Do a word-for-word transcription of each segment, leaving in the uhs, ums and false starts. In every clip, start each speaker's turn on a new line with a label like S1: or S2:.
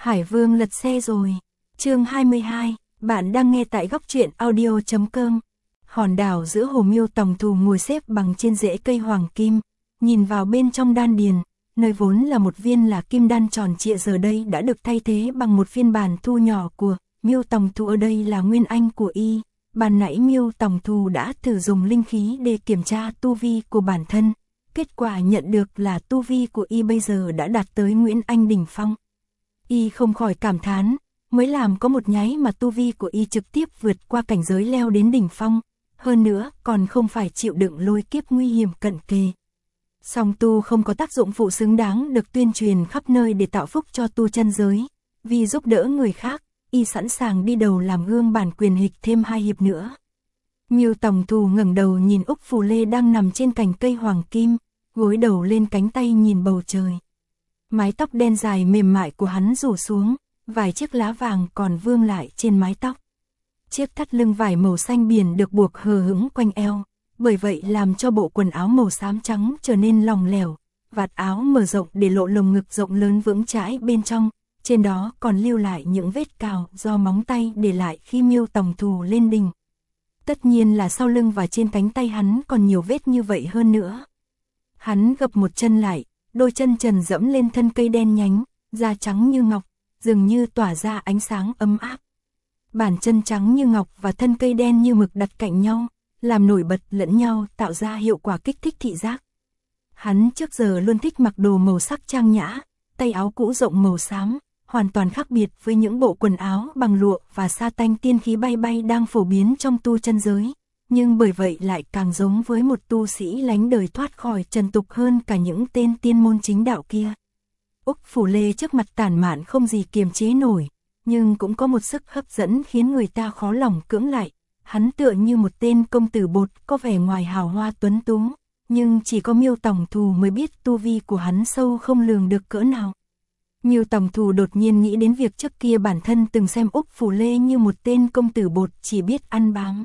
S1: Hải Vương lật xe rồi. Chương hai mươi hai, bạn đang nghe tại góc truyện audio chấm com. Hòn đảo giữa hồ Miêu Tòng Thù ngồi xếp bằng trên rễ cây hoàng kim, nhìn vào bên trong đan điền, nơi vốn là một viên là kim đan tròn trịa giờ đây đã được thay thế bằng một phiên bản thu nhỏ của Miêu Tòng Thù, ở đây là nguyên anh của y. Ban nãy Miêu Tòng Thù đã thử dùng linh khí để kiểm tra tu vi của bản thân, kết quả nhận được là tu vi của y bây giờ đã đạt tới Nguyên Anh đỉnh phong. Y không khỏi cảm thán, mới làm có một nháy mà tu vi của y trực tiếp vượt qua cảnh giới leo đến đỉnh phong, hơn nữa còn không phải chịu đựng lôi kiếp nguy hiểm cận kề. Song tu không có tác dụng phụ xứng đáng được tuyên truyền khắp nơi để tạo phúc cho tu chân giới, vì giúp đỡ người khác, y sẵn sàng đi đầu làm gương bản quyền hịch thêm hai hiệp nữa. Miêu Tòng Thù ngẩng đầu nhìn Úc Phù Lê đang nằm trên cành cây hoàng kim, gối đầu lên cánh tay nhìn bầu trời. Mái tóc đen dài mềm mại của hắn rủ xuống, vài chiếc lá vàng còn vương lại trên mái tóc. Chiếc thắt lưng vải màu xanh biển được buộc hờ hững quanh eo, bởi vậy làm cho bộ quần áo màu xám trắng trở nên lỏng lẻo, vạt áo mở rộng để lộ lồng ngực rộng lớn vững chãi bên trong, trên đó còn lưu lại những vết cào do móng tay để lại khi Miêu Tòng Thù lên đỉnh. Tất nhiên là sau lưng và trên cánh tay hắn còn nhiều vết như vậy hơn nữa. Hắn gập một chân lại, đôi chân trần dẫm lên thân cây đen nhánh, da trắng như ngọc, dường như tỏa ra ánh sáng ấm áp. Bàn chân trắng như ngọc và thân cây đen như mực đặt cạnh nhau, làm nổi bật lẫn nhau, tạo ra hiệu quả kích thích thị giác. Hắn trước giờ luôn thích mặc đồ màu sắc trang nhã, tay áo cũ rộng màu xám, hoàn toàn khác biệt với những bộ quần áo bằng lụa và sa tanh tiên khí bay bay đang phổ biến trong tu chân giới, nhưng bởi vậy lại càng giống với một tu sĩ lánh đời thoát khỏi trần tục hơn cả những tên tiên môn chính đạo kia. Úc Phù Lê trước mặt tản mạn không gì kiềm chế nổi, nhưng cũng có một sức hấp dẫn khiến người ta khó lòng cưỡng lại. Hắn tựa như một tên công tử bột, có vẻ ngoài hào hoa tuấn tú, nhưng chỉ có Miêu Tòng Thù mới biết tu vi của hắn sâu không lường được cỡ nào. Miêu Tòng Thù đột nhiên nghĩ đến việc trước kia bản thân từng xem Úc Phù Lê như một tên công tử bột chỉ biết ăn bám.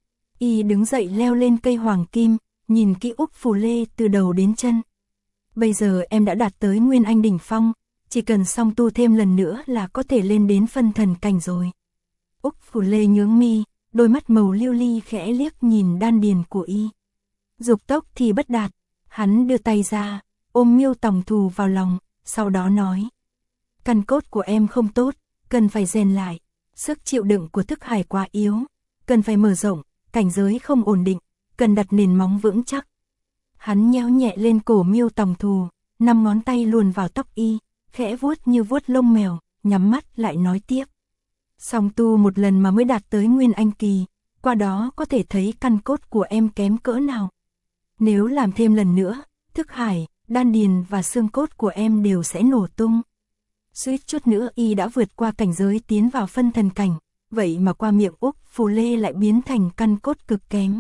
S1: Y đứng dậy leo lên cây hoàng kim, nhìn kỹ Úc Phù Lê từ đầu đến chân. Bây giờ em đã đạt tới Nguyên Anh đỉnh phong, chỉ cần song tu thêm lần nữa là có thể lên đến phân thần cảnh rồi. Úc Phù Lê nhướng mi, đôi mắt màu lưu ly khẽ liếc nhìn đan điền của y. Dục tốc thì bất đạt, hắn đưa tay ra, ôm Miêu Tòng Thù vào lòng, sau đó nói: căn cốt của em không tốt, cần phải rèn lại, sức chịu đựng của thức hải quá yếu, cần phải mở rộng, cảnh giới không ổn định, cần đặt nền móng vững chắc. Hắn nhéo nhẹ lên cổ Miêu Tòng Thù, năm ngón tay luồn vào tóc y, khẽ vuốt như vuốt lông mèo, nhắm mắt lại nói tiếp: song tu một lần mà mới đạt tới Nguyên Anh kỳ, qua đó có thể thấy căn cốt của em kém cỡ nào. Nếu làm thêm lần nữa, thức hải, đan điền và xương cốt của em đều sẽ nổ tung. Suýt chút nữa y đã vượt qua cảnh giới tiến vào phân thần cảnh, vậy mà qua miệng Úc Phù Lê lại biến thành căn cốt cực kém.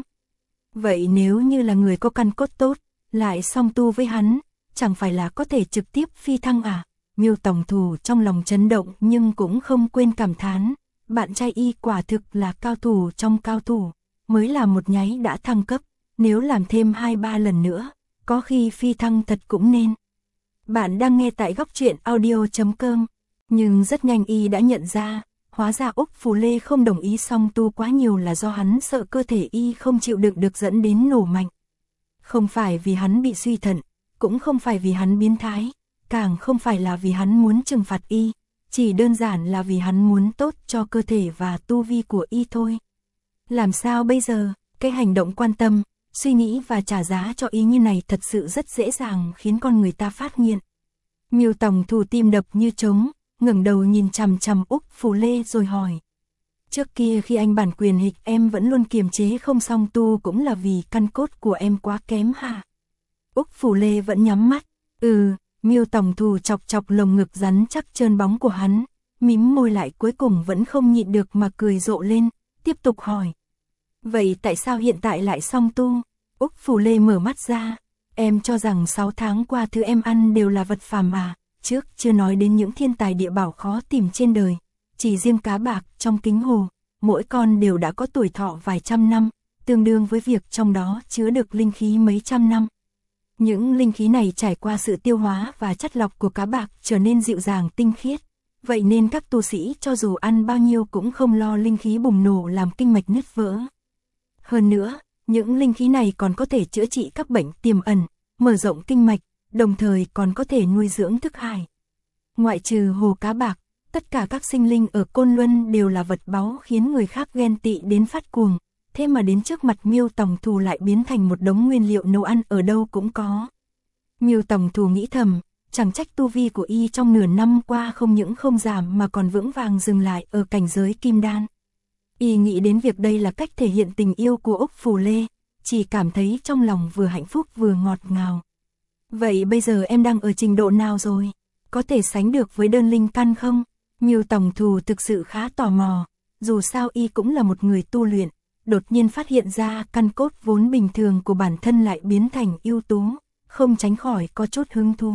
S1: Vậy nếu như là người có căn cốt tốt, lại song tu với hắn, chẳng phải là có thể trực tiếp phi thăng à? Miêu Tòng Thù trong lòng chấn động nhưng cũng không quên cảm thán, bạn trai y quả thực là cao thủ trong cao thủ, mới làm một nháy đã thăng cấp, nếu làm thêm hai ba lần nữa, có khi phi thăng thật cũng nên. Bạn đang nghe tại góc truyện audio chấm com, nhưng rất nhanh y đã nhận ra, hóa ra Úc Phù Lê không đồng ý song tu quá nhiều là do hắn sợ cơ thể y không chịu đựng được dẫn đến nổ mạnh. Không phải vì hắn bị suy thận, cũng không phải vì hắn biến thái, càng không phải là vì hắn muốn trừng phạt y, chỉ đơn giản là vì hắn muốn tốt cho cơ thể và tu vi của y thôi. Làm sao bây giờ, cái hành động quan tâm, suy nghĩ và trả giá cho ý như này thật sự rất dễ dàng khiến con người ta phát nghiện. Miêu Tòng Thù tim đập như trống, ngẩng đầu nhìn chằm chằm Úc Phù Lê rồi hỏi: trước kia khi anh bản quyền hịch em vẫn luôn kiềm chế không song tu cũng là vì căn cốt của em quá kém hả? Úc Phù Lê vẫn nhắm mắt. Ừ. Miêu Tòng Thù chọc chọc lồng ngực rắn chắc trơn bóng của hắn, mím môi lại cuối cùng vẫn không nhịn được mà cười rộ lên, tiếp tục hỏi: vậy tại sao hiện tại lại song tu? Úc Phù Lê mở mắt ra: em cho rằng sáu tháng qua thứ em ăn đều là vật phàm à? Trước chưa nói đến những thiên tài địa bảo khó tìm trên đời, chỉ riêng cá bạc trong kính hồ, mỗi con đều đã có tuổi thọ vài trăm năm, tương đương với việc trong đó chứa được linh khí mấy trăm năm. Những linh khí này trải qua sự tiêu hóa và chất lọc của cá bạc trở nên dịu dàng tinh khiết, vậy nên các tu sĩ cho dù ăn bao nhiêu cũng không lo linh khí bùng nổ làm kinh mạch nứt vỡ. Hơn nữa, những linh khí này còn có thể chữa trị các bệnh tiềm ẩn, mở rộng kinh mạch, đồng thời còn có thể nuôi dưỡng thức hải. Ngoại trừ hồ cá bạc, tất cả các sinh linh ở Côn Luân đều là vật báu khiến người khác ghen tị đến phát cuồng, thế mà đến trước mặt Miêu Tòng Thù lại biến thành một đống nguyên liệu nấu ăn ở đâu cũng có. Miêu Tòng Thù nghĩ thầm, chẳng trách tu vi của y trong nửa năm qua không những không giảm mà còn vững vàng dừng lại ở cảnh giới kim đan. Y nghĩ đến việc đây là cách thể hiện tình yêu của Úc Phù Lê, chỉ cảm thấy trong lòng vừa hạnh phúc vừa ngọt ngào. Vậy bây giờ em đang ở trình độ nào rồi? Có thể sánh được với đơn linh căn không? Miêu Tòng Thù thực sự khá tò mò, dù sao y cũng là một người tu luyện, đột nhiên phát hiện ra căn cốt vốn bình thường của bản thân lại biến thành ưu tú, không tránh khỏi có chút hứng thú.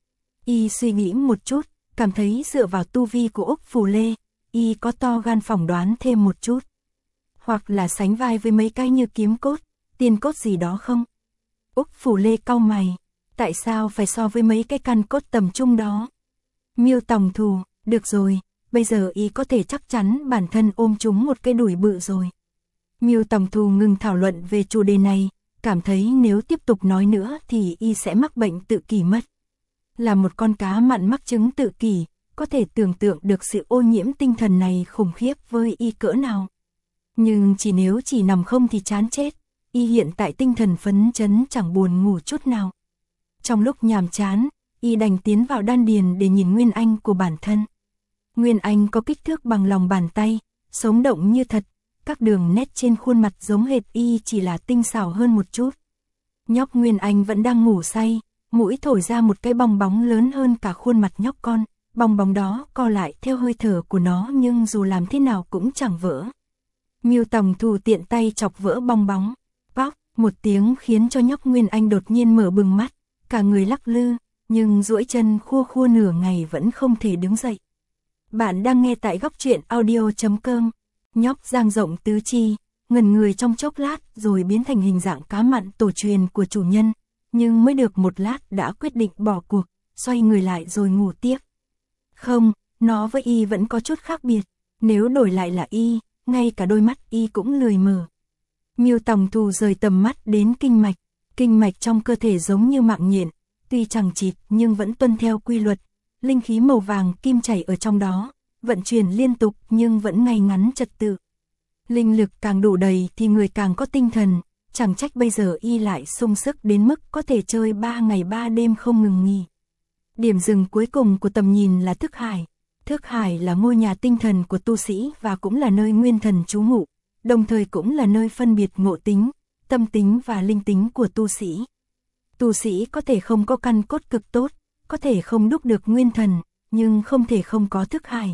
S1: Y suy nghĩ một chút, cảm thấy dựa vào tu vi của Úc Phù Lê, y có to gan phỏng đoán thêm một chút. Hoặc là sánh vai với mấy cái như kiếm cốt, tiên cốt gì đó không? Úc Phù Lê cau mày, tại sao phải so với mấy cái căn cốt tầm trung đó? Miêu Tòng Thù, được rồi, bây giờ y có thể chắc chắn bản thân ôm trúng một cái đùi bự rồi. Miêu Tòng Thù ngừng thảo luận về chủ đề này, cảm thấy nếu tiếp tục nói nữa thì y sẽ mắc bệnh tự kỷ mất. Là một con cá mặn mắc chứng tự kỷ, có thể tưởng tượng được sự ô nhiễm tinh thần này khủng khiếp với y cỡ nào. Nhưng chỉ nếu chỉ nằm không thì chán chết, y hiện tại tinh thần phấn chấn chẳng buồn ngủ chút nào. Trong lúc nhàm chán, y đành tiến vào đan điền để nhìn nguyên anh của bản thân. Nguyên anh có kích thước bằng lòng bàn tay, sống động như thật, các đường nét trên khuôn mặt giống hệt y chỉ là tinh xảo hơn một chút. Nhóc Nguyên Anh vẫn đang ngủ say, mũi thổi ra một cái bong bóng lớn hơn cả khuôn mặt nhóc con, bong bóng đó co lại theo hơi thở của nó nhưng dù làm thế nào cũng chẳng vỡ. Miêu Tòng Thù tiện tay chọc vỡ bong bóng, bóc, một tiếng khiến cho nhóc Nguyên Anh đột nhiên mở bừng mắt, cả người lắc lư, nhưng duỗi chân khua khua nửa ngày vẫn không thể đứng dậy. Bạn đang nghe tại góc truyện audio chấm com. Nhóc dang rộng tứ chi, ngần người trong chốc lát rồi biến thành hình dạng cá mặn tổ truyền của chủ nhân, nhưng mới được một lát đã quyết định bỏ cuộc, xoay người lại rồi ngủ tiếp. Không, nó với y vẫn có chút khác biệt, nếu đổi lại là y, ngay cả đôi mắt y cũng lười mở. Miêu Tòng Thù rời tầm mắt đến kinh mạch, kinh mạch trong cơ thể giống như mạng nhện, tuy chẳng chịt nhưng vẫn tuân theo quy luật, linh khí màu vàng kim chảy ở trong đó, vận chuyển liên tục nhưng vẫn ngay ngắn trật tự. Linh lực càng đủ đầy thì người càng có tinh thần, chẳng trách bây giờ y lại sung sức đến mức có thể chơi ba ngày ba đêm không ngừng nghỉ. Điểm dừng cuối cùng của tầm nhìn là thức hải. Thức hải là ngôi nhà tinh thần của tu sĩ và cũng là nơi nguyên thần trú ngụ, đồng thời cũng là nơi phân biệt ngộ tính, tâm tính và linh tính của tu sĩ. Tu sĩ có thể không có căn cốt cực tốt, có thể không đúc được nguyên thần, nhưng không thể không có thức hải.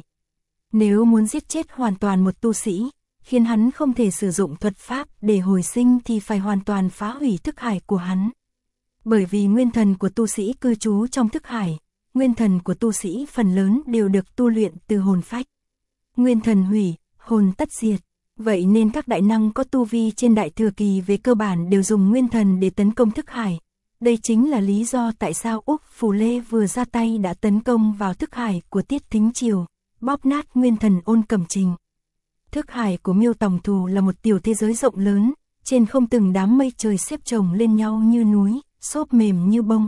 S1: Nếu muốn giết chết hoàn toàn một tu sĩ, khiến hắn không thể sử dụng thuật pháp để hồi sinh thì phải hoàn toàn phá hủy thức hải của hắn. Bởi vì nguyên thần của tu sĩ cư trú trong thức hải, nguyên thần của tu sĩ phần lớn đều được tu luyện từ hồn phách. Nguyên thần hủy, hồn tất diệt. Vậy nên các đại năng có tu vi trên đại thừa kỳ về cơ bản đều dùng nguyên thần để tấn công thức hải. Đây chính là lý do tại sao Úc Phù Lê vừa ra tay đã tấn công vào thức hải của Tiết Thính Triều, bóp nát nguyên thần Ôn Cẩm Trình. Thức hải của Miêu Tòng Thù là một tiểu thế giới rộng lớn, trên không từng đám mây trời xếp chồng lên nhau như núi, xốp mềm như bông.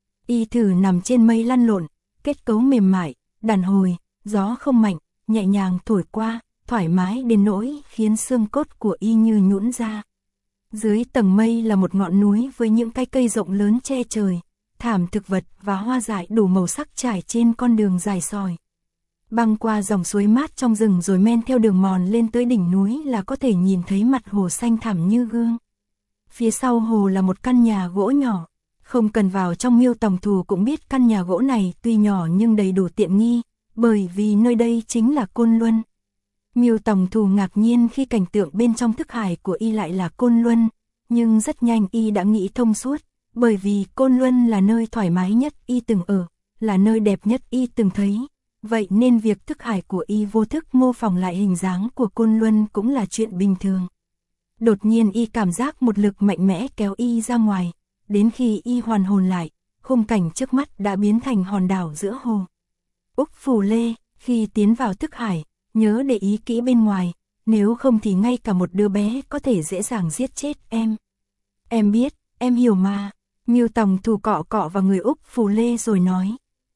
S1: Y thử nằm trên mây lăn lộn, kết cấu mềm mại, đàn hồi, gió không mạnh, nhẹ nhàng thổi qua, thoải mái đến nỗi khiến xương cốt của y như nhũn ra. Dưới tầng mây là một ngọn núi với những cái cây rộng lớn che trời, thảm thực vật và hoa dại đủ màu sắc trải trên con đường dài sỏi. Băng qua dòng suối mát trong rừng rồi men theo đường mòn lên tới đỉnh núi là có thể nhìn thấy mặt hồ xanh thẳm như gương. Phía sau hồ là một căn nhà gỗ nhỏ, không cần vào trong Miêu Tòng Thù cũng biết căn nhà gỗ này tuy nhỏ nhưng đầy đủ tiện nghi, bởi vì nơi đây chính là Côn Luân. Miêu Tòng Thù ngạc nhiên khi cảnh tượng bên trong thức hải của y lại là Côn Luân, nhưng rất nhanh y đã nghĩ thông suốt, bởi vì Côn Luân là nơi thoải mái nhất y từng ở, là nơi đẹp nhất y từng thấy. Vậy nên việc thức hải của y vô thức mô phỏng lại hình dáng của Côn Luân cũng là chuyện bình thường. Đột nhiên y cảm giác một lực mạnh mẽ kéo y ra ngoài, đến khi y hoàn hồn lại, khung cảnh trước mắt đã biến thành hòn đảo giữa hồ. Úc Phù Lê, Khi tiến vào thức hải, nhớ để ý kỹ bên ngoài, nếu không thì ngay cả một đứa bé có thể dễ dàng giết chết em. Em biết, em hiểu mà. Miêu Tòng Thù cọ cọ vào người Úc Phù Lê rồi nói.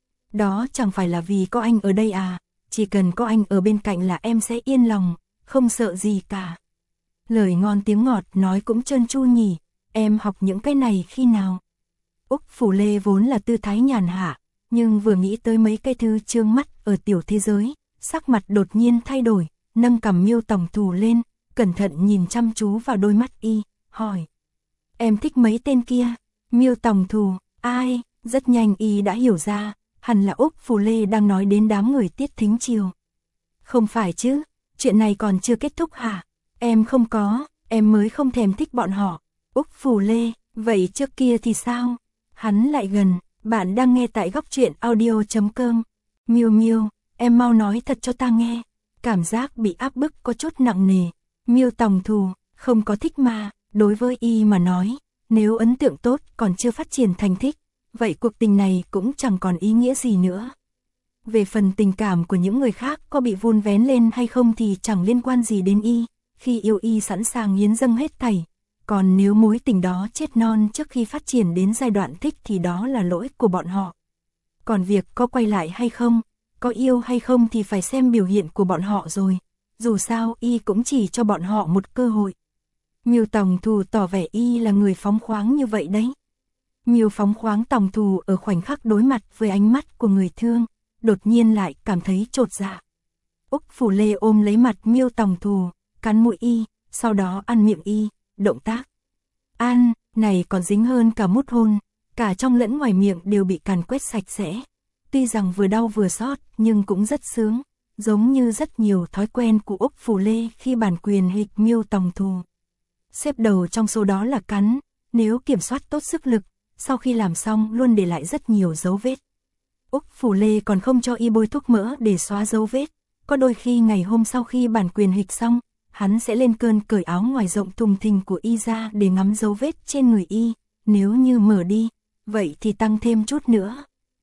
S1: Đó chẳng phải là vì có anh ở đây à, chỉ cần có anh ở bên cạnh là em sẽ yên lòng, không sợ gì cả. Lời ngon tiếng ngọt nói cũng trơn tru nhỉ, em học những cái này khi nào? Úc Phù Lê vốn là tư thái nhàn hạ, nhưng vừa nghĩ tới mấy cái thứ trương mắt ở tiểu thế giới, sắc mặt đột nhiên thay đổi, nâng cằm Miêu Tòng Thù lên, cẩn thận nhìn chăm chú vào đôi mắt y, hỏi. Em thích mấy tên kia? Miêu Tòng Thù, ai? Rất nhanh y đã hiểu ra, hẳn là Úc Phù Lê đang nói đến đám người Tiết Thính Triều. Không phải chứ, chuyện này còn chưa kết thúc hả? Em không có, em mới không thèm thích bọn họ. Úc Phù Lê, vậy trước kia thì sao? Hắn lại gần, bạn đang nghe tại góc truyện audio chấm com. Miêu Miêu, em mau nói thật cho ta nghe. Cảm giác bị áp bức có chút nặng nề. Miêu Tòng Thù, không có thích mà, đối với y mà nói, nếu ấn tượng tốt còn chưa phát triển thành thích, vậy cuộc tình này cũng chẳng còn ý nghĩa gì nữa. Về phần tình cảm của những người khác có bị vun vén lên hay không thì chẳng liên quan gì đến y, khi yêu y sẵn sàng hiến dâng hết thảy. Còn nếu mối tình đó chết non trước khi phát triển đến giai đoạn thích thì đó là lỗi của bọn họ. Còn việc có quay lại hay không, có yêu hay không thì phải xem biểu hiện của bọn họ rồi. Dù sao y cũng chỉ cho bọn họ một cơ hội. Miêu Tòng Thù tỏ vẻ y là người phóng khoáng như vậy đấy. Miêu phóng khoáng Tòng Thù ở khoảnh khắc đối mặt với ánh mắt của người thương, đột nhiên lại cảm thấy chột dạ. Úc Phù Lê ôm lấy mặt Miêu Tòng Thù, cắn mũi y, sau đó ăn miệng y, động tác. Ăn, này còn dính hơn cả mút hôn, cả trong lẫn ngoài miệng đều bị càn quét sạch sẽ. Tuy rằng vừa đau vừa xót nhưng cũng rất sướng, giống như rất nhiều thói quen của Úc Phù Lê khi bản quyền hịch Miêu Tòng Thù. Xếp đầu trong số đó là cắn, nếu kiểm soát tốt sức lực, sau khi làm xong luôn để lại rất nhiều dấu vết. Úc Phù Lê còn không cho y bôi thuốc mỡ để xóa dấu vết, có đôi khi ngày hôm sau khi bản quyền hịch xong, hắn sẽ lên cơn cởi áo ngoài rộng thùng thình của y ra để ngắm dấu vết trên người y, nếu như mở đi, vậy thì tăng thêm chút nữa.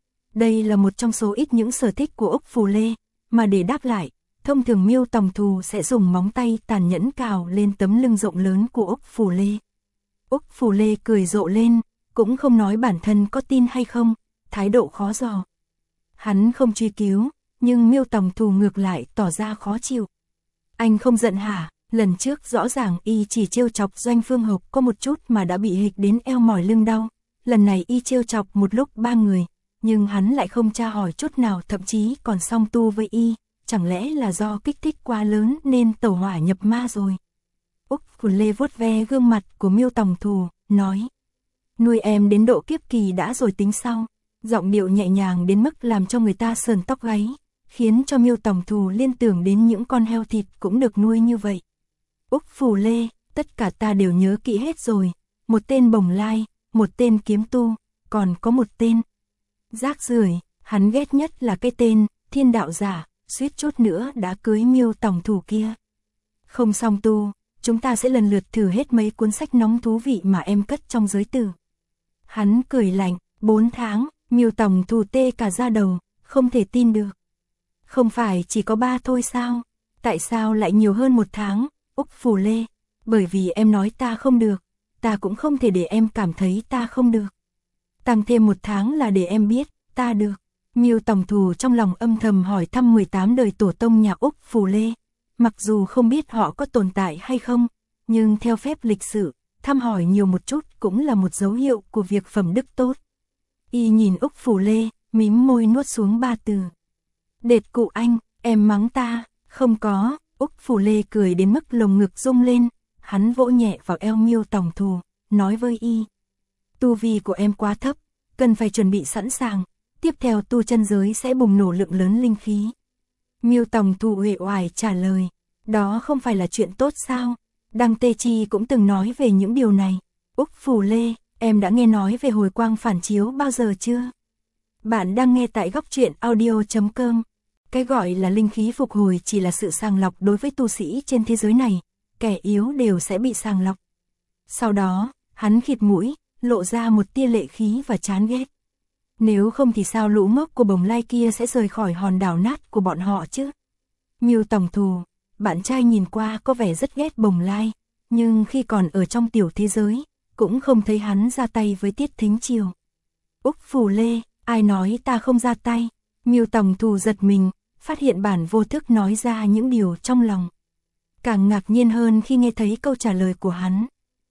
S1: Đây là một trong số ít những sở thích của Úc Phù Lê, mà để đáp lại, thông thường Miêu Tòng Thù sẽ dùng móng tay tàn nhẫn cào lên tấm lưng rộng lớn của Úc Phù Lê. Úc Phù Lê cười rộ lên, cũng không nói bản thân có tin hay không, thái độ khó dò. Hắn không truy cứu, nhưng Miêu Tòng Thù ngược lại tỏ ra khó chịu. Anh không giận hả? Lần trước rõ ràng y chỉ trêu chọc Doanh Phương Hộc có một chút mà đã bị hịch đến eo mỏi lưng đau. Lần này y trêu chọc một lúc ba người, nhưng hắn lại không tra hỏi chút nào, thậm chí còn song tu với y. Chẳng lẽ là do kích thích quá lớn nên tẩu hỏa nhập ma rồi? Úc Phù Lê vuốt ve gương mặt của Miêu Tòng Thù, nói. Nuôi em đến độ kiếp kỳ đã rồi tính sau. Giọng điệu nhẹ nhàng đến mức làm cho người ta sờn tóc gáy, khiến cho Miêu Tòng Thù liên tưởng đến những con heo thịt cũng được nuôi như vậy. Úc Phù Lê, tất cả ta đều nhớ kỹ hết rồi. Một tên bồng lai, một tên kiếm tu, còn có một tên rác rưởi. Hắn ghét nhất là cái tên thiên đạo giả, suýt chút nữa đã cưới Miêu Tòng Thù kia. Không song tu, chúng ta sẽ lần lượt thử hết mấy cuốn sách nóng thú vị mà em cất trong giới tử. Hắn cười lạnh. Bốn tháng, Miêu Tòng Thù tê cả da đầu, không thể tin được. Không phải chỉ có ba thôi sao? Tại sao lại nhiều hơn một tháng? Úc Phù Lê, bởi vì em nói ta không được, ta cũng không thể để em cảm thấy ta không được. Tăng thêm một tháng là để em biết, ta được. Miêu Tòng Thù trong lòng âm thầm hỏi thăm mười tám đời tổ tông nhà Úc Phù Lê. Mặc dù không biết họ có tồn tại hay không, nhưng theo phép lịch sử, thăm hỏi nhiều một chút cũng là một dấu hiệu của việc phẩm đức tốt. Y nhìn Úc Phù Lê, mím môi nuốt xuống ba từ. Đệt cụ anh, em mắng ta, không có. Úc Phù Lê cười đến mức lồng ngực rung lên, hắn vỗ nhẹ vào eo Miêu Tòng Thù, nói với y. Tu vi của em quá thấp, cần phải chuẩn bị sẵn sàng, tiếp theo tu chân giới sẽ bùng nổ lượng lớn linh khí. Miêu Tòng Thù uể oải trả lời, đó không phải là chuyện tốt sao? Đăng Tê Chi cũng từng nói về những điều này. Úc Phù Lê, em đã nghe nói về hồi quang phản chiếu bao giờ chưa? Bạn đang nghe tại góc truyện audio chấm com. Cái gọi là linh khí phục hồi chỉ là sự sàng lọc đối với tu sĩ trên thế giới này, kẻ yếu đều sẽ bị sàng lọc. Sau đó, hắn khịt mũi, lộ ra một tia lệ khí và chán ghét. Nếu không thì sao lũ ngốc của bồng lai kia sẽ rời khỏi hòn đảo nát của bọn họ chứ? Miêu tổng thù, bạn trai nhìn qua có vẻ rất ghét bồng lai, nhưng khi còn ở trong tiểu thế giới, cũng không thấy hắn ra tay với Tiết Thính Triều. Úc Phù Lê, ai nói ta không ra tay? Miêu tổng thù giật mình, phát hiện bản vô thức nói ra những điều trong lòng. Càng ngạc nhiên hơn khi nghe thấy câu trả lời của hắn.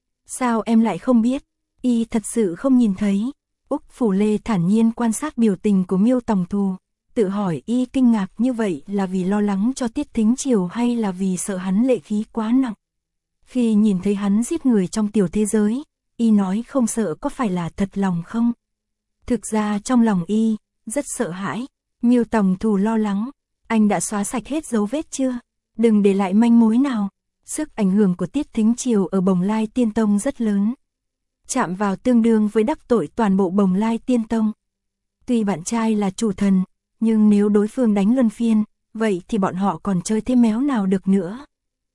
S1: Sao em lại không biết? Y thật sự không nhìn thấy. Úc Phù Lê thản nhiên quan sát biểu tình của Miêu tổng thù, tự hỏi Y kinh ngạc như vậy là vì lo lắng cho Tiết Thính Triều hay là vì sợ hắn lệ khí quá nặng. Khi nhìn thấy hắn giết người trong tiểu thế giới, Y nói không sợ có phải là thật lòng không? Thực ra trong lòng Y, rất sợ hãi. Miêu tổng thù lo lắng, anh đã xóa sạch hết dấu vết chưa? Đừng để lại manh mối nào. Sức ảnh hưởng của Tiết Thính Triều ở Bồng Lai Tiên Tông rất lớn. Chạm vào tương đương với đắc tội toàn bộ Bồng Lai Tiên Tông. Tuy bạn trai là chủ thần, nhưng nếu đối phương đánh luân phiên, vậy thì bọn họ còn chơi thế méo nào được nữa.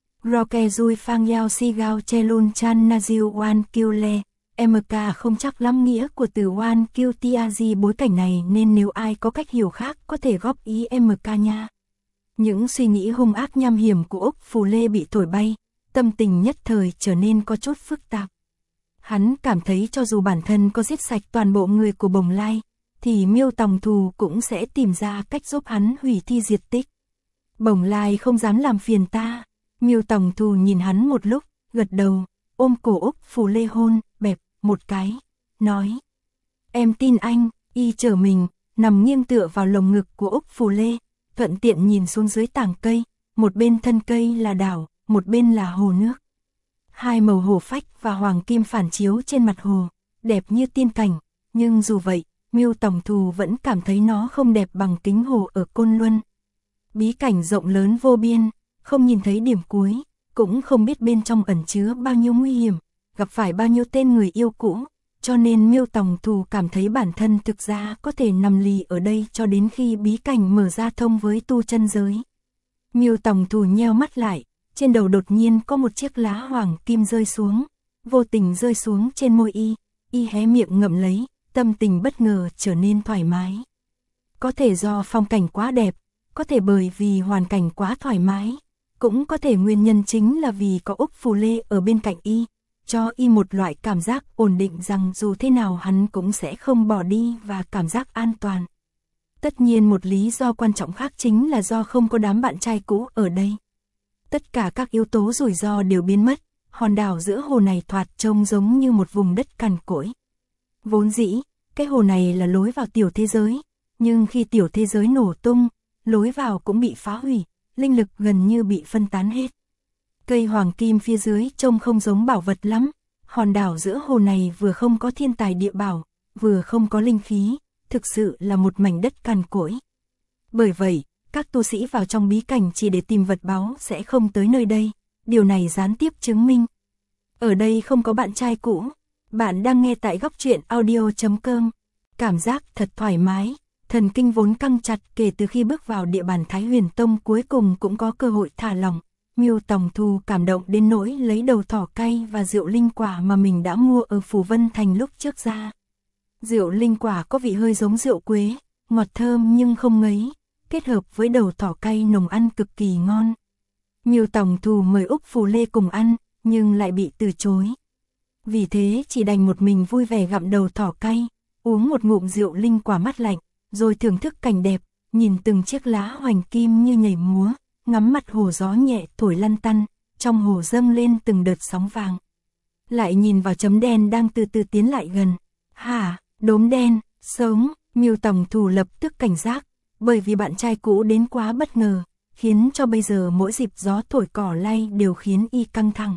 S1: Roke Rui Phang Yao Si Gao Chelun Chan Naziu Wan Kiule, em ca không chắc lắm nghĩa của từ Wan Kiu Tiazi bối cảnh này nên nếu ai có cách hiểu khác có thể góp ý em ca nha. Những suy nghĩ hung ác nham hiểm của Úc Phù Lê bị thổi bay, tâm tình nhất thời trở nên có chút phức tạp. Hắn cảm thấy cho dù bản thân có giết sạch toàn bộ người của Bồng Lai, thì Miêu tổng thù cũng sẽ tìm ra cách giúp hắn hủy thi diệt tích. Bồng Lai không dám làm phiền ta. Miêu tổng thù nhìn hắn một lúc, gật đầu, ôm cổ Úc Phù Lê hôn, bẹp, một cái, nói. Em tin anh. Y trở mình, nằm nghiêng tựa vào lồng ngực của Úc Phù Lê, thuận tiện nhìn xuống dưới tảng cây, một bên thân cây là đảo, một bên là hồ nước. Hai màu hồ phách và hoàng kim phản chiếu trên mặt hồ, đẹp như tiên cảnh, nhưng dù vậy, Miêu tổng thù vẫn cảm thấy nó không đẹp bằng kính hồ ở Côn Luân. Bí cảnh rộng lớn vô biên, không nhìn thấy điểm cuối, cũng không biết bên trong ẩn chứa bao nhiêu nguy hiểm, gặp phải bao nhiêu tên người yêu cũ, cho nên Miêu tổng thù cảm thấy bản thân thực ra có thể nằm lì ở đây cho đến khi bí cảnh mở ra thông với tu chân giới. Miêu tổng thù nheo mắt lại, trên đầu đột nhiên có một chiếc lá hoàng kim rơi xuống, vô tình rơi xuống trên môi Y, Y hé miệng ngậm lấy, tâm tình bất ngờ trở nên thoải mái. Có thể do phong cảnh quá đẹp, có thể bởi vì hoàn cảnh quá thoải mái, cũng có thể nguyên nhân chính là vì có Úc Phù Lê ở bên cạnh Y, cho Y một loại cảm giác ổn định rằng dù thế nào hắn cũng sẽ không bỏ đi và cảm giác an toàn. Tất nhiên một lý do quan trọng khác chính là do không có đám bạn trai cũ ở đây. Tất cả các yếu tố rủi ro đều biến mất, hòn đảo giữa hồ này thoạt trông giống như một vùng đất cằn cỗi. Vốn dĩ, cái hồ này là lối vào tiểu thế giới, nhưng khi tiểu thế giới nổ tung, lối vào cũng bị phá hủy, linh lực gần như bị phân tán hết. Cây hoàng kim phía dưới trông không giống bảo vật lắm, hòn đảo giữa hồ này vừa không có thiên tài địa bảo, vừa không có linh khí, thực sự là một mảnh đất cằn cỗi. Bởi vậy, các tu sĩ vào trong bí cảnh chỉ để tìm vật báu sẽ không tới nơi đây, điều này gián tiếp chứng minh. Ở đây không có bạn trai cũ. Bạn đang nghe tại góc truyện audio chấm com. Cảm giác thật thoải mái, thần kinh vốn căng chặt kể từ khi bước vào địa bàn Thái Huyền Tông cuối cùng cũng có cơ hội thả lỏng. Miêu tổng thù cảm động đến nỗi lấy đầu thỏ cay và rượu linh quả mà mình đã mua ở Phù Vân Thành lúc trước ra. Rượu linh quả có vị hơi giống rượu quế, ngọt thơm nhưng không ngấy, kết hợp với đầu thỏ cay nồng ăn cực kỳ ngon. Miêu tổng thù mời Úc Phù Lê cùng ăn, nhưng lại bị từ chối. Vì thế chỉ đành một mình vui vẻ gặm đầu thỏ cay, uống một ngụm rượu linh quả mát lạnh, rồi thưởng thức cảnh đẹp, nhìn từng chiếc lá hoành kim như nhảy múa, ngắm mặt hồ gió nhẹ thổi lăn tăn, trong hồ dâng lên từng đợt sóng vàng. Lại nhìn vào chấm đen đang từ từ tiến lại gần. Hả, đốm đen, sống, Miêu tổng thù lập tức cảnh giác, bởi vì bạn trai cũ đến quá bất ngờ, khiến cho bây giờ mỗi dịp gió thổi cỏ lay đều khiến Y căng thẳng.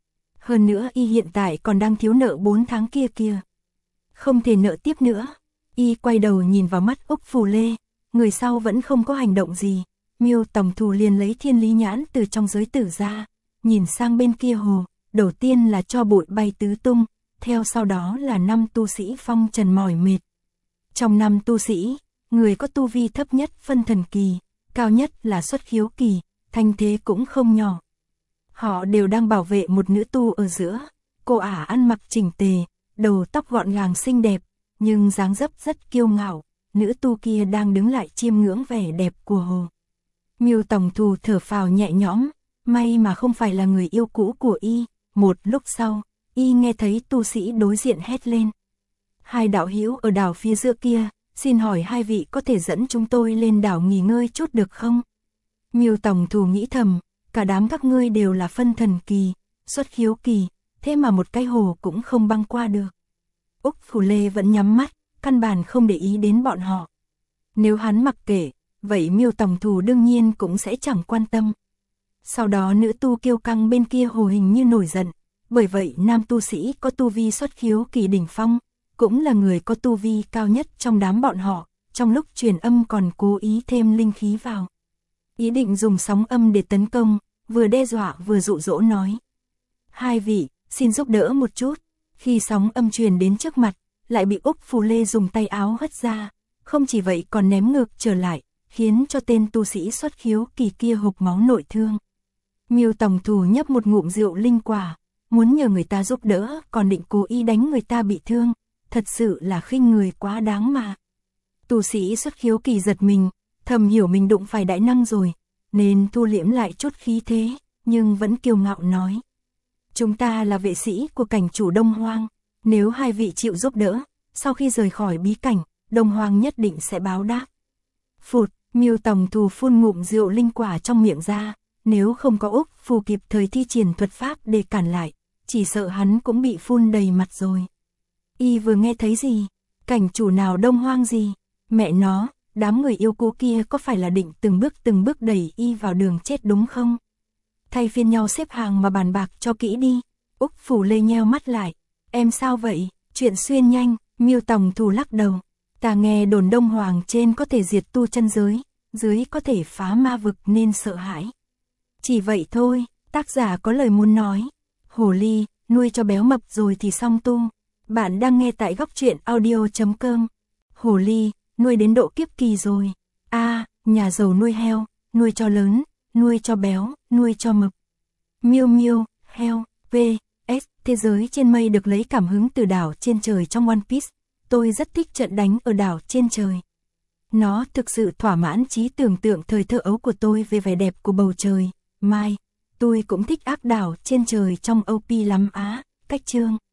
S1: Hơn nữa Y hiện tại còn đang thiếu nợ bốn tháng kia kia. Không thể nợ tiếp nữa. Y quay đầu nhìn vào mắt Úc Phù Lê, người sau vẫn không có hành động gì. Miêu tổng thù liền lấy thiên lý nhãn từ trong giới tử ra, nhìn sang bên kia hồ, đầu tiên là cho bụi bay tứ tung, theo sau đó là năm tu sĩ phong trần mỏi mệt. Trong năm tu sĩ, người có tu vi thấp nhất phân thần kỳ, cao nhất là xuất khiếu kỳ, thanh thế cũng không nhỏ. Họ đều đang bảo vệ một nữ tu ở giữa, cô ả ăn mặc chỉnh tề, đầu tóc gọn gàng xinh đẹp, nhưng dáng dấp rất kiêu ngạo, nữ tu kia đang đứng lại chiêm ngưỡng vẻ đẹp của hồ. Miêu Tòng Thù thở phào nhẹ nhõm, may mà không phải là người yêu cũ của y. Một lúc sau, y nghe thấy tu sĩ đối diện hét lên. Hai đạo hữu ở đảo phía giữa kia, xin hỏi hai vị có thể dẫn chúng tôi lên đảo nghỉ ngơi chút được không? Miêu Tòng Thù nghĩ thầm, cả đám các ngươi đều là phân thần kỳ, xuất khiếu kỳ, thế mà một cái hồ cũng không băng qua được. Úc Phủ Lê vẫn nhắm mắt, căn bản không để ý đến bọn họ. Nếu hắn mặc kệ, vậy Miêu Tòng Thù đương nhiên cũng sẽ chẳng quan tâm. Sau đó nữ tu kiêu căng bên kia hồ hình như nổi giận, bởi vậy nam tu sĩ có tu vi xuất khiếu kỳ đỉnh phong, cũng là người có tu vi cao nhất trong đám bọn họ, trong lúc truyền âm còn cố ý thêm linh khí vào. Ý định dùng sóng âm để tấn công, vừa đe dọa vừa dụ dỗ nói. Hai vị, xin giúp đỡ một chút. Khi sóng âm truyền đến trước mặt, lại bị Úc Phù Lê dùng tay áo hất ra, không chỉ vậy còn ném ngược trở lại, khiến cho tên tu sĩ xuất khiếu kỳ kia hộc máu nội thương. Miêu Tòng Thù nhấp một ngụm rượu linh quả, muốn nhờ người ta giúp đỡ, còn định cố ý đánh người ta bị thương, thật sự là khinh người quá đáng mà. Tu sĩ xuất khiếu kỳ giật mình, thầm hiểu mình đụng phải đại năng rồi, nên thu liễm lại chút khí thế, nhưng vẫn kiêu ngạo nói. Chúng ta là vệ sĩ của cảnh chủ Đông Hoang, nếu hai vị chịu giúp đỡ, sau khi rời khỏi bí cảnh, Đông Hoang nhất định sẽ báo đáp. Phụt, Miêu Tòng Thù phun ngụm rượu linh quả trong miệng ra, nếu không có Úc Phù kịp thời thi triển thuật pháp để cản lại, chỉ sợ hắn cũng bị phun đầy mặt rồi. Y vừa nghe thấy gì? Cảnh chủ nào Đông Hoang gì? Mẹ nó, đám người yêu cũ kia có phải là định từng bước từng bước đẩy y vào đường chết đúng không? Thay phiên nhau xếp hàng mà bàn bạc cho kỹ đi. Úc Phủ Lê nheo mắt lại. Em sao vậy? Chuyện xuyên nhanh. Miêu Tòng Thù lắc đầu. Ta nghe đồn Đông Hoàng trên có thể diệt tu chân giới, dưới có thể phá ma vực nên sợ hãi. Chỉ vậy thôi, tác giả có lời muốn nói. Hồ ly, nuôi cho béo mập rồi thì xong tu. Bạn đang nghe tại góc truyện audio chấm com. Hồ ly, nuôi đến độ kiếp kỳ rồi. A, à, nhà giàu nuôi heo, nuôi cho lớn, nuôi cho béo, nuôi cho mập. Miêu Miêu, heo, vê ét, thế giới trên mây được lấy cảm hứng từ đảo trên trời trong One Piece. Tôi rất thích trận đánh ở đảo trên trời. Nó thực sự thỏa mãn trí tưởng tượng thời thơ ấu của tôi về vẻ đẹp của bầu trời. Mai, tôi cũng thích ác đảo trên trời trong o pê lắm á, cách chương.